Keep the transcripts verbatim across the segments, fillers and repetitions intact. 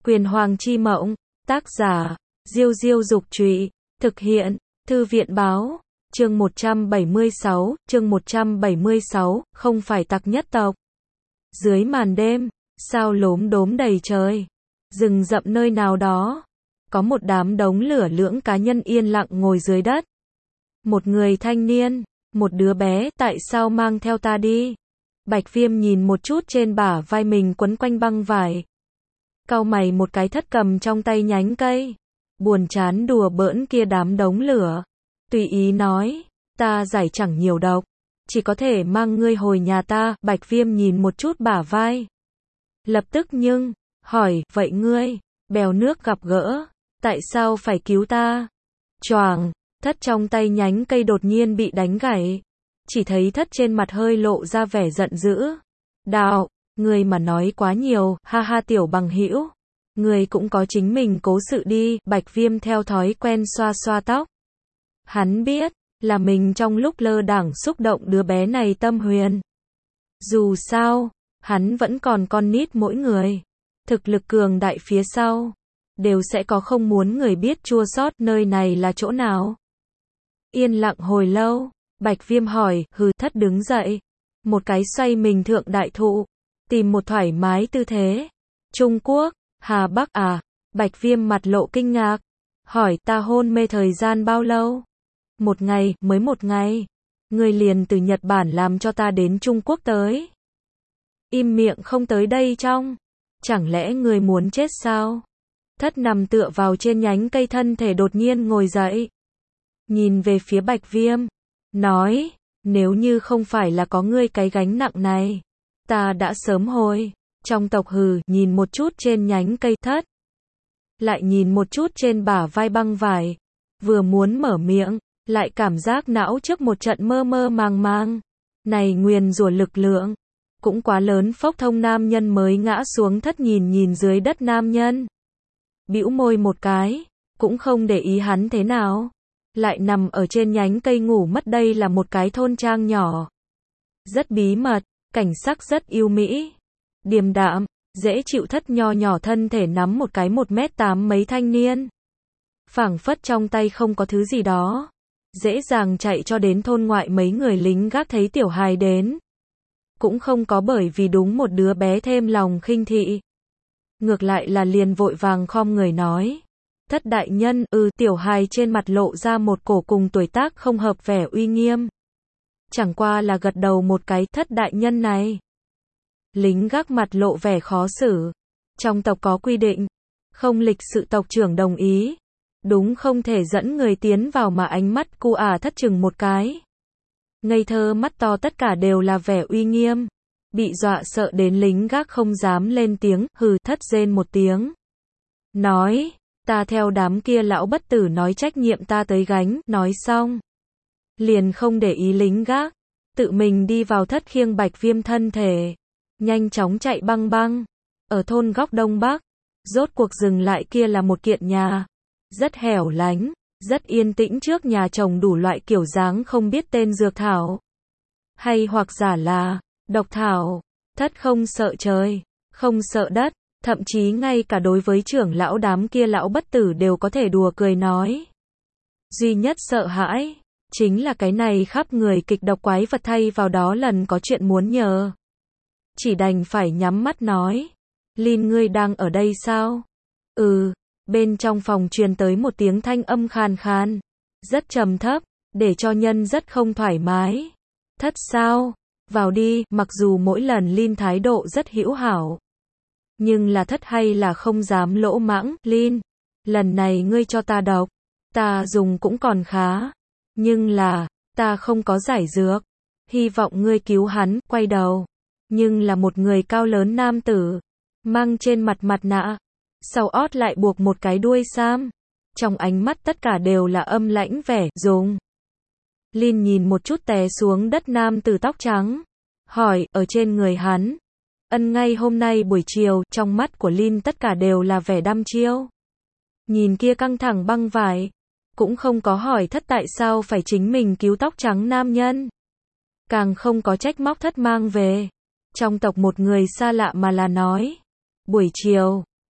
Quyền Hoàng chi mộng, tác giả, Diêu Diêu Dục Trụy, thực hiện, Thư viện Báo, chương một trăm bảy mươi sáu, chương một trăm bảy mươi sáu, không phải tặc nhất tộc. Dưới màn đêm, sao lốm đốm đầy trời, rừng rậm nơi nào đó, có một đám đống lửa lưỡng cá nhân yên lặng ngồi dưới đất. Một người thanh niên, một đứa bé, tại sao mang theo ta đi? Bạch Viêm nhìn một chút trên bả vai mình quấn quanh băng vải. Cau mày một cái, thất cầm trong tay nhánh cây, buồn chán đùa bỡn kia đám đống lửa. Tùy ý nói, ta giải chẳng nhiều độc, chỉ có thể mang ngươi hồi nhà ta. Bạch Viêm nhìn một chút bả vai, lập tức nhưng, hỏi, vậy ngươi, bèo nước gặp gỡ, tại sao phải cứu ta? Choàng, thất trong tay nhánh cây đột nhiên bị đánh gãy. Chỉ thấy thất trên mặt hơi lộ ra vẻ giận dữ. Đạo, ngươi mà nói quá nhiều, ha ha tiểu bằng hữu. Ngươi cũng có chính mình cố sự đi. Bạch Viêm theo thói quen xoa xoa tóc. Hắn biết, là mình trong lúc lơ đãng xúc động đứa bé này tâm huyền. Dù sao, hắn vẫn còn con nít mỗi người. Thực lực cường đại phía sau, đều sẽ có không muốn người biết chua xót. Nơi này là chỗ nào? Yên lặng hồi lâu, Bạch Viêm hỏi, hừ. Thất đứng dậy, một cái xoay mình thượng đại thụ, tìm một thoải mái tư thế. Trung Quốc, Hà Bắc à? Bạch Viêm mặt lộ kinh ngạc, hỏi, ta hôn mê thời gian bao lâu? Một ngày, mới một ngày. Ngươi liền từ Nhật Bản làm cho ta đến Trung Quốc tới. Im miệng không tới đây trong. Chẳng lẽ ngươi muốn chết sao? Thất nằm tựa vào trên nhánh cây, thân thể đột nhiên ngồi dậy. Nhìn về phía Bạch Viêm, nói, nếu như không phải là có ngươi cái gánh nặng này, ta đã sớm hồi trong tộc. Hừ. Nhìn một chút trên nhánh cây, thất lại nhìn một chút trên bả vai băng vải, vừa muốn mở miệng, lại cảm giác não trước một trận mơ mơ màng màng. Này nguyền rủa lực lượng cũng quá lớn. Phốc thông nam nhân mới ngã xuống. Thất nhìn nhìn dưới đất nam nhân, bĩu môi một cái, cũng không để ý hắn thế nào, lại nằm ở trên nhánh cây ngủ mất. Đây là một cái thôn trang nhỏ, rất bí mật, cảnh sắc rất yêu mỹ, điềm đạm, dễ chịu. Thất nho nhỏ thân thể nắm một cái một mét tám mấy thanh niên, phảng phất trong tay không có thứ gì đó, dễ dàng chạy cho đến thôn ngoại. Mấy người lính gác thấy tiểu hài đến, cũng không có bởi vì đúng một đứa bé thêm lòng khinh thị, ngược lại là liền vội vàng khom người nói, Thất đại nhân. Ừ. Tiểu hài trên mặt lộ ra một cổ cùng tuổi tác không hợp vẻ uy nghiêm, chẳng qua là gật đầu một cái. Thất đại nhân này. Lính gác mặt lộ vẻ khó xử. Trong tộc có quy định, không lịch sự tộc trưởng đồng ý, đúng không thể dẫn người tiến vào mà. Ánh mắt cu ả thất chừng một cái, ngây thơ mắt to tất cả đều là vẻ uy nghiêm, bị dọa sợ đến lính gác không dám lên tiếng. Hừ. Thất rên một tiếng, nói, ta theo đám kia lão bất tử nói trách nhiệm ta tới gánh. Nói xong, liền không để ý lính gác, tự mình đi vào. Thất khiêng Bạch Viêm thân thể, nhanh chóng chạy băng băng. Ở thôn góc đông bắc, rốt cuộc dừng lại. Kia là một kiện nhà, rất hẻo lánh, rất yên tĩnh. Trước nhà trồng đủ loại kiểu dáng không biết tên dược thảo, hay hoặc giả là độc thảo. Thất không sợ trời, không sợ đất, thậm chí ngay cả đối với trưởng lão đám kia lão bất tử đều có thể đùa cười nói. Duy nhất sợ hãi, chính là cái này khắp người kịch độc quái vật. Thay vào đó lần có chuyện muốn nhờ, chỉ đành phải nhắm mắt nói, Lin ngươi đang ở đây sao? Ừ. Bên trong phòng truyền tới một tiếng thanh âm khàn khàn, rất trầm thấp, để cho nhân rất không thoải mái. Thất sao? Vào đi. Mặc dù mỗi lần Lin thái độ rất hữu hảo, nhưng là thất hay là không dám lỗ mãng. Lin, lần này ngươi cho ta độc, ta dùng cũng còn khá, nhưng là, ta không có giải dược, hy vọng ngươi cứu hắn. Quay đầu, nhưng là một người cao lớn nam tử, mang trên mặt mặt nạ, sau ót lại buộc một cái đuôi sam, trong ánh mắt tất cả đều là âm lãnh vẻ. Dùng. Lin nhìn một chút té xuống đất nam tử tóc trắng, hỏi, ở trên người hắn. Ân. Ngay hôm nay buổi chiều. Trong mắt của Lin tất cả đều là vẻ đăm chiêu, nhìn kia căng thẳng băng vải, cũng không có hỏi thất tại sao phải chính mình cứu tóc trắng nam nhân, càng không có trách móc thất mang về trong tộc một người xa lạ, mà là nói, buổi chiều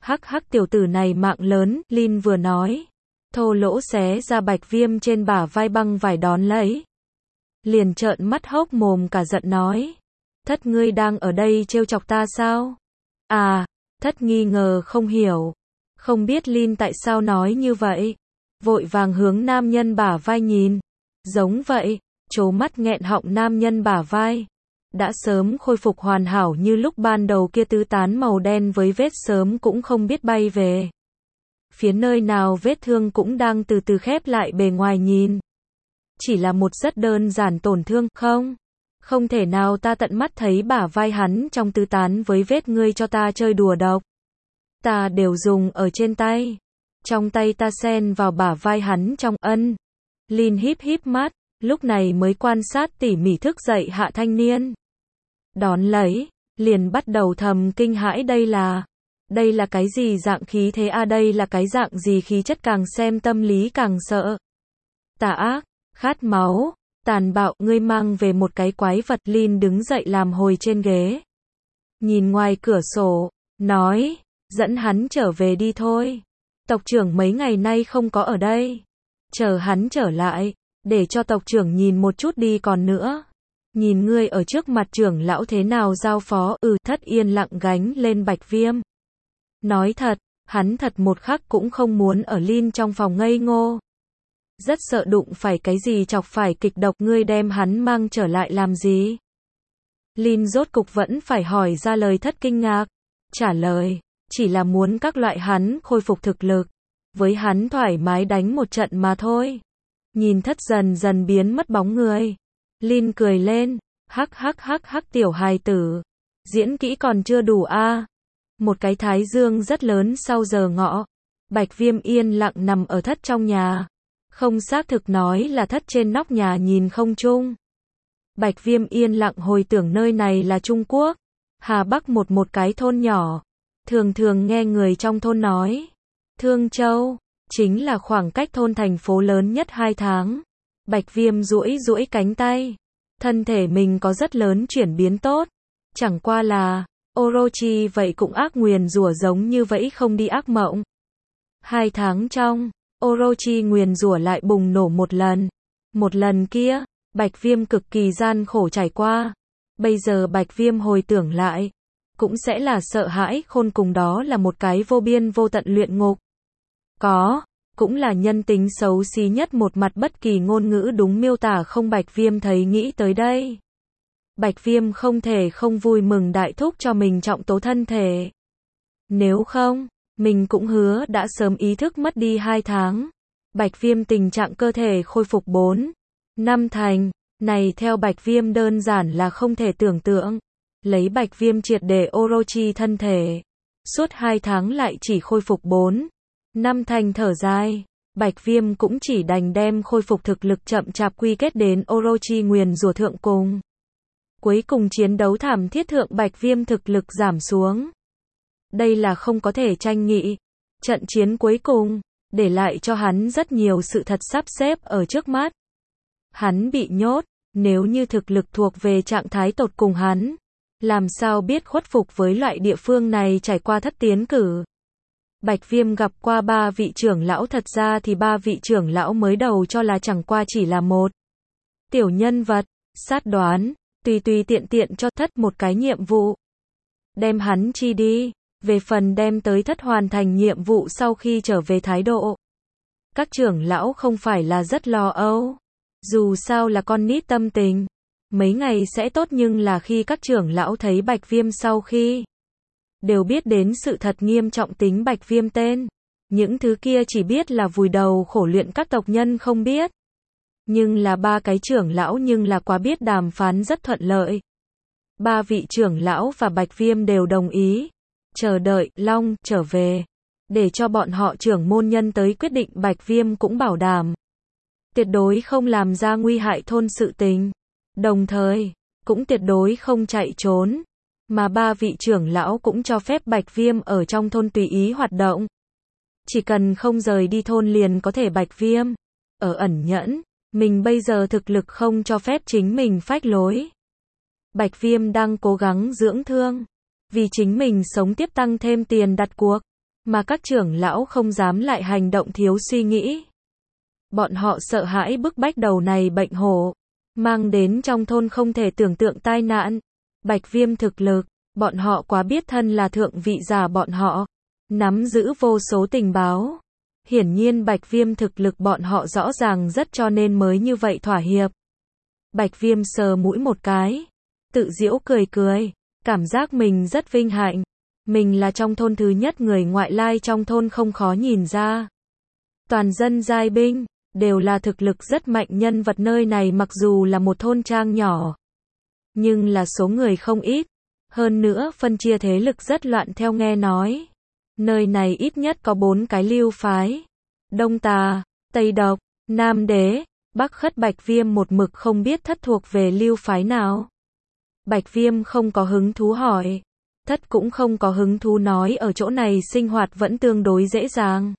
Hắc hắc tiểu tử này mạng lớn, Lin vừa nói. Thô lỗ xé ra Bạch Viêm trên bả vai băng vải đón lấy. Liền trợn mắt hốc mồm cả giận nói. Thất ngươi đang ở đây trêu chọc ta sao? À, thất nghi ngờ không hiểu. Không biết Lin tại sao nói như vậy. Vội vàng hướng nam nhân bả vai nhìn. Giống vậy, trố mắt nghẹn họng nam nhân bả vai. Đã sớm khôi phục hoàn hảo như lúc ban đầu kia tứ tán màu đen với vết sớm cũng không biết bay về. Phía nơi nào vết thương cũng đang từ từ khép lại bề ngoài nhìn. Chỉ là một rất đơn giản tổn thương, không? Không thể nào ta tận mắt thấy bả vai hắn trong tứ tán với vết ngươi cho ta chơi đùa độc. Ta đều dùng ở trên tay. Trong tay ta xen vào bả vai hắn trong ân. Lin híp híp mắt, lúc này mới quan sát tỉ mỉ thức dậy hạ thanh niên. Đón lấy, liền bắt đầu thầm kinh hãi đây là, đây là cái gì dạng khí thế a à, đây là cái dạng gì khí chất càng xem tâm lý càng sợ. Tà ác, khát máu, tàn bạo, ngươi mang về một cái quái vật. Lin đứng dậy làm hồi trên ghế. Nhìn ngoài cửa sổ, nói, dẫn hắn trở về đi thôi. Tộc trưởng mấy ngày nay không có ở đây. Chờ hắn trở lại, để cho tộc trưởng nhìn một chút đi còn nữa. Nhìn ngươi ở trước mặt trưởng lão thế nào giao phó. Ừ, Thất yên lặng gánh lên Bạch Viêm. Nói thật, hắn thật một khắc cũng không muốn ở Lin trong phòng ngây ngô. Rất sợ đụng phải cái gì chọc phải kịch độc. Ngươi đem hắn mang trở lại làm gì? Lin rốt cục vẫn phải hỏi ra lời Thất kinh ngạc. Trả lời, chỉ là muốn các loại hắn khôi phục thực lực. Với hắn thoải mái đánh một trận mà thôi. Nhìn Thất dần dần biến mất bóng người. Lin cười lên, hắc hắc hắc hắc tiểu hài tử. Diễn kỹ còn chưa đủ a à. Một cái thái dương rất lớn sau giờ ngọ. Bạch Viêm yên lặng nằm ở Thất trong nhà. Không xác thực nói là Thất trên nóc nhà nhìn không trung. Bạch Viêm yên lặng hồi tưởng nơi này là Trung Quốc. Hà Bắc một một cái thôn nhỏ. Thường thường nghe người trong thôn nói. Thương Châu, chính là khoảng cách thôn thành phố lớn nhất hai tháng. Bạch Viêm duỗi duỗi cánh tay. Thân thể mình có rất lớn chuyển biến tốt. Chẳng qua là, Orochi vậy cũng ác nguyền rủa giống như vậy không đi ác mộng. Hai tháng trong, Orochi nguyền rủa lại bùng nổ một lần. Một lần kia, Bạch Viêm cực kỳ gian khổ trải qua. Bây giờ Bạch Viêm hồi tưởng lại, cũng sẽ là sợ hãi khôn cùng, đó là một cái vô biên vô tận luyện ngục. Có, cũng là nhân tính xấu xí nhất một mặt bất kỳ ngôn ngữ đúng miêu tả không. Bạch Viêm thấy nghĩ tới đây. Bạch Viêm không thể không vui mừng đại thúc cho mình trọng tố thân thể. Nếu không, mình cũng hứa đã sớm ý thức mất đi hai tháng. Bạch Viêm tình trạng cơ thể khôi phục bốn năm thành. Này theo Bạch Viêm đơn giản là không thể tưởng tượng. Lấy Bạch Viêm triệt để Orochi thân thể. Suốt hai tháng lại chỉ khôi phục bốn năm thành thở dài. Bạch Viêm cũng chỉ đành đem khôi phục thực lực chậm chạp quy kết đến Orochi nguyền rủa thượng cùng. Cuối cùng chiến đấu thảm thiết thượng Bạch Viêm thực lực giảm xuống. Đây là không có thể tranh nghị. Trận chiến cuối cùng, để lại cho hắn rất nhiều sự thật sắp xếp ở trước mắt. Hắn bị nhốt, nếu như thực lực thuộc về trạng thái tột cùng hắn, làm sao biết khuất phục với loại địa phương này trải qua thất tiến cử. Bạch Viêm gặp qua ba vị trưởng lão, thật ra thì ba vị trưởng lão mới đầu cho là chẳng qua chỉ là một tiểu nhân vật, sát đoán, tùy tùy tiện tiện cho Thất một cái nhiệm vụ. Đem hắn chi đi, về phần đem tới Thất hoàn thành nhiệm vụ sau khi trở về thái độ. Các trưởng lão không phải là rất lo âu, dù sao là con nít tâm tình. Mấy ngày sẽ tốt, nhưng là khi các trưởng lão thấy Bạch Viêm sau khi đều biết đến sự thật nghiêm trọng tính Bạch Viêm tên. Những thứ kia chỉ biết là vùi đầu khổ luyện, các tộc nhân không biết. Nhưng là ba cái trưởng lão nhưng là quá biết đàm phán rất thuận lợi. Ba vị trưởng lão và Bạch Viêm đều đồng ý. Chờ đợi Long trở về. Để cho bọn họ trưởng môn nhân tới quyết định. Bạch Viêm cũng bảo đảm. Tuyệt đối không làm ra nguy hại thôn sự tình. Đồng thời, cũng tuyệt đối không chạy trốn. Mà ba vị trưởng lão cũng cho phép Bạch Viêm ở trong thôn tùy ý hoạt động. Chỉ cần không rời đi thôn liền có thể. Bạch Viêm ở ẩn nhẫn, mình bây giờ thực lực không cho phép chính mình phách lối. Bạch Viêm đang cố gắng dưỡng thương, vì chính mình sống tiếp tăng thêm tiền đặt cuộc. mà các trưởng lão không dám lại hành động thiếu suy nghĩ. Bọn họ sợ hãi bức bách đầu này bệnh hổ, mang đến trong thôn không thể tưởng tượng tai nạn. Bạch Viêm thực lực, bọn họ quá biết thân là thượng vị giả bọn họ, nắm giữ vô số tình báo. Hiển nhiên Bạch Viêm thực lực bọn họ rõ ràng rất cho nên mới như vậy thỏa hiệp. Bạch Viêm sờ mũi một cái, tự giễu cười cười, cảm giác mình rất vinh hạnh. Mình là trong thôn thứ nhất người ngoại lai trong thôn không khó nhìn ra. Toàn dân giai binh, đều là thực lực rất mạnh nhân vật nơi này mặc dù là một thôn trang nhỏ. Nhưng là số người không ít. Hơn nữa phân chia thế lực rất loạn theo nghe nói. Nơi này ít nhất có bốn cái lưu phái. Đông Tà, Tây Độc, Nam Đế, Bắc Khất. Bạch Viêm một mực không biết thất thuộc về lưu phái nào. Bạch Viêm không có hứng thú hỏi. Thất cũng không có hứng thú nói ở chỗ này sinh hoạt vẫn tương đối dễ dàng.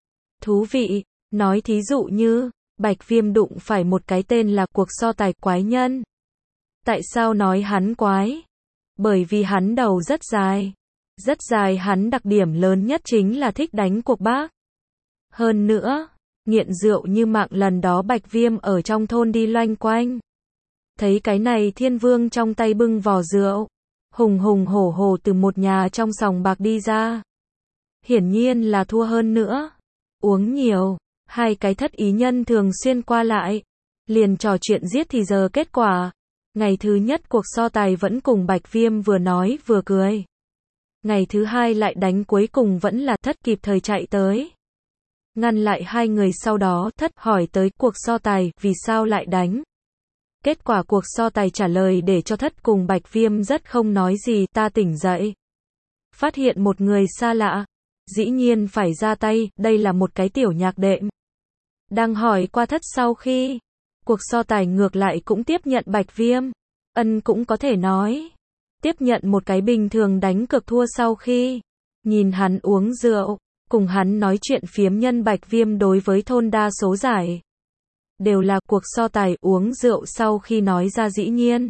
Thú vị, nói thí dụ như, Bạch Viêm đụng phải một cái tên là cuộc so tài quái nhân. Tại sao nói hắn quái? Bởi vì hắn đầu rất dài. Rất dài hắn đặc điểm lớn nhất chính là thích đánh cuộc bác. Hơn nữa, nghiện rượu như mạng lần đó Bạch Viêm ở trong thôn đi loanh quanh. Thấy cái này thiên vương trong tay bưng vò rượu. Hùng hùng hổ hổ từ một nhà trong sòng bạc đi ra. Hiển nhiên là thua hơn nữa. Uống nhiều, hai cái thất ý nhân thường xuyên qua lại. Liền trò chuyện giết thì giờ kết quả. Ngày thứ nhất cuộc so tài vẫn cùng Bạch Viêm vừa nói vừa cười. Ngày thứ hai lại đánh cuối cùng vẫn là thất kịp thời chạy tới. Ngăn lại hai người sau đó thất hỏi tới cuộc so tài vì sao lại đánh. Kết quả cuộc so tài trả lời để cho thất cùng Bạch Viêm rất không nói gì. Ta tỉnh dậy, phát hiện một người xa lạ, dĩ nhiên phải ra tay, đây là một cái tiểu nhạc đệm. Đang hỏi qua thất sau khi cuộc so tài ngược lại cũng tiếp nhận Bạch Viêm. Ân cũng có thể nói. Tiếp nhận một cái bình thường đánh cược thua sau khi nhìn hắn uống rượu, cùng hắn nói chuyện phiếm nhân Bạch Viêm đối với thôn đa số giải. Đều là cuộc so tài uống rượu sau khi nói ra dĩ nhiên.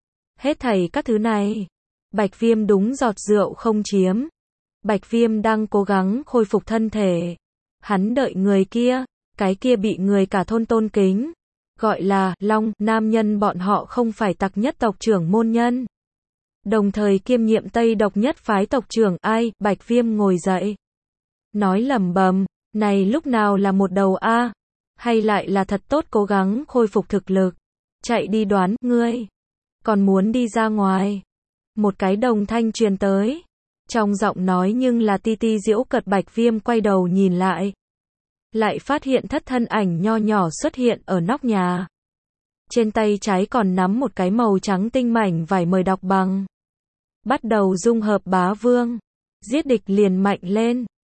Hết thảy các thứ này. Bạch Viêm đúng giọt rượu không chiếm. Bạch Viêm đang cố gắng khôi phục thân thể. Hắn đợi người kia, cái kia bị người cả thôn tôn kính. Gọi là Long, nam nhân bọn họ không phải tặc nhất tộc trưởng môn nhân. Đồng thời kiêm nhiệm Tây Độc nhất phái tộc trưởng ai, Bạch Viêm ngồi dậy. Nói lẩm bẩm, này lúc nào là một đầu a, hay lại là thật tốt cố gắng khôi phục thực lực. Chạy đi đoán, ngươi còn muốn đi ra ngoài. Một cái đồng thanh truyền tới. Trong giọng nói nhưng là ti ti giễu cợt. Bạch Viêm quay đầu nhìn lại. Lại phát hiện thất thân ảnh nho nhỏ xuất hiện ở nóc nhà. Trên tay trái còn nắm một cái màu trắng tinh mảnh vải mời đọc bằng. Bắt đầu dung hợp bá vương. Giết địch liền mạnh lên.